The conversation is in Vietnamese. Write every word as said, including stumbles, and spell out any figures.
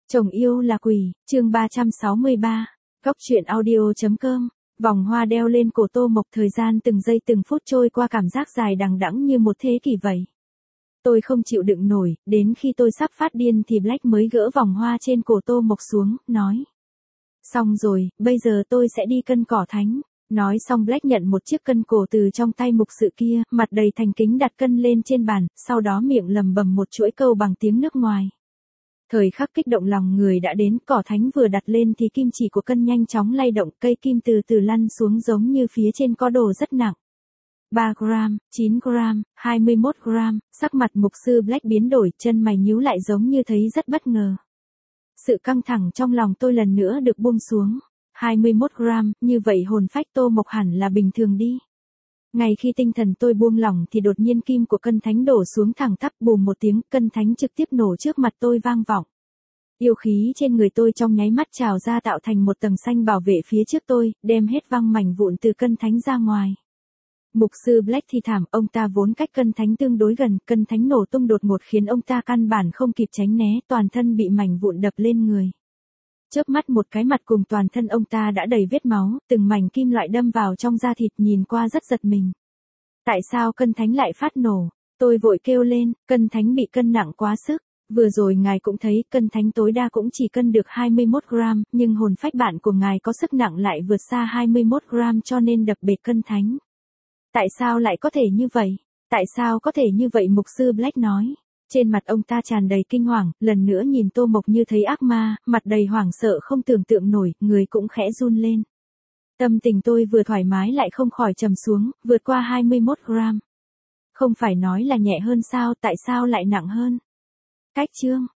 Chồng yêu là quỷ, chương ba trăm sáu mươi ba, góc truyện audio.com, vòng hoa đeo lên cổ Tô Mộc, thời gian từng giây từng phút trôi qua cảm giác dài đằng đẵng như một thế kỷ vậy. Tôi không chịu đựng nổi, đến khi tôi sắp phát điên thì Black mới gỡ vòng hoa trên cổ Tô Mộc xuống, nói. Xong rồi, bây giờ tôi sẽ đi cân cỏ thánh. Nói xong Black nhận một chiếc cân cổ từ trong tay mục sự kia, mặt đầy thành kính đặt cân lên trên bàn, sau đó miệng lầm bầm một chuỗi câu bằng tiếng nước ngoài. Thời khắc kích động lòng người đã đến, cỏ thánh vừa đặt lên thì kim chỉ của cân nhanh chóng lay động, cây kim từ từ lăn xuống giống như phía trên có đồ rất nặng. ba gam, chín gam, hai mươi mốt gam, sắc mặt mục sư Black biến đổi, chân mày nhíu lại giống như thấy rất bất ngờ. Sự căng thẳng trong lòng tôi lần nữa được buông xuống. hai mươi mốt gam, như vậy hồn phách Tô Mộc hẳn là bình thường đi. Ngay khi tinh thần tôi buông lỏng thì đột nhiên kim của cân thánh đổ xuống thẳng tắp, bùm một tiếng, cân thánh trực tiếp nổ trước mặt tôi vang vọng. Yêu khí trên người tôi trong nháy mắt trào ra tạo thành một tầng xanh bảo vệ phía trước tôi, đem hết văng mảnh vụn từ cân thánh ra ngoài. Mục sư Black thì thảm, ông ta vốn cách cân thánh tương đối gần, cân thánh nổ tung đột ngột khiến ông ta căn bản không kịp tránh né, toàn thân bị mảnh vụn đập lên người. Chớp mắt một cái, mặt cùng toàn thân ông ta đã đầy vết máu, từng mảnh kim loại đâm vào trong da thịt, nhìn qua rất giật mình. Tại sao cân thánh lại phát nổ? Tôi vội kêu lên, cân thánh bị cân nặng quá sức. Vừa rồi ngài cũng thấy, cân thánh tối đa cũng chỉ cân được hai mươi mốt gam, nhưng hồn phách bạn của ngài có sức nặng lại vượt xa hai mươi mốt gam cho nên đập bể cân thánh. Tại sao lại có thể như vậy? Tại sao có thể như vậy? Mục sư Black nói. Trên mặt ông ta tràn đầy kinh hoàng, lần nữa nhìn Tô Mộc như thấy ác ma, mặt đầy hoảng sợ không tưởng tượng nổi, người cũng khẽ run lên. Tâm tình tôi vừa thoải mái lại không khỏi trầm xuống, vượt qua hai mươi mốt gam. Không phải nói là nhẹ hơn sao, tại sao lại nặng hơn? Cách chương,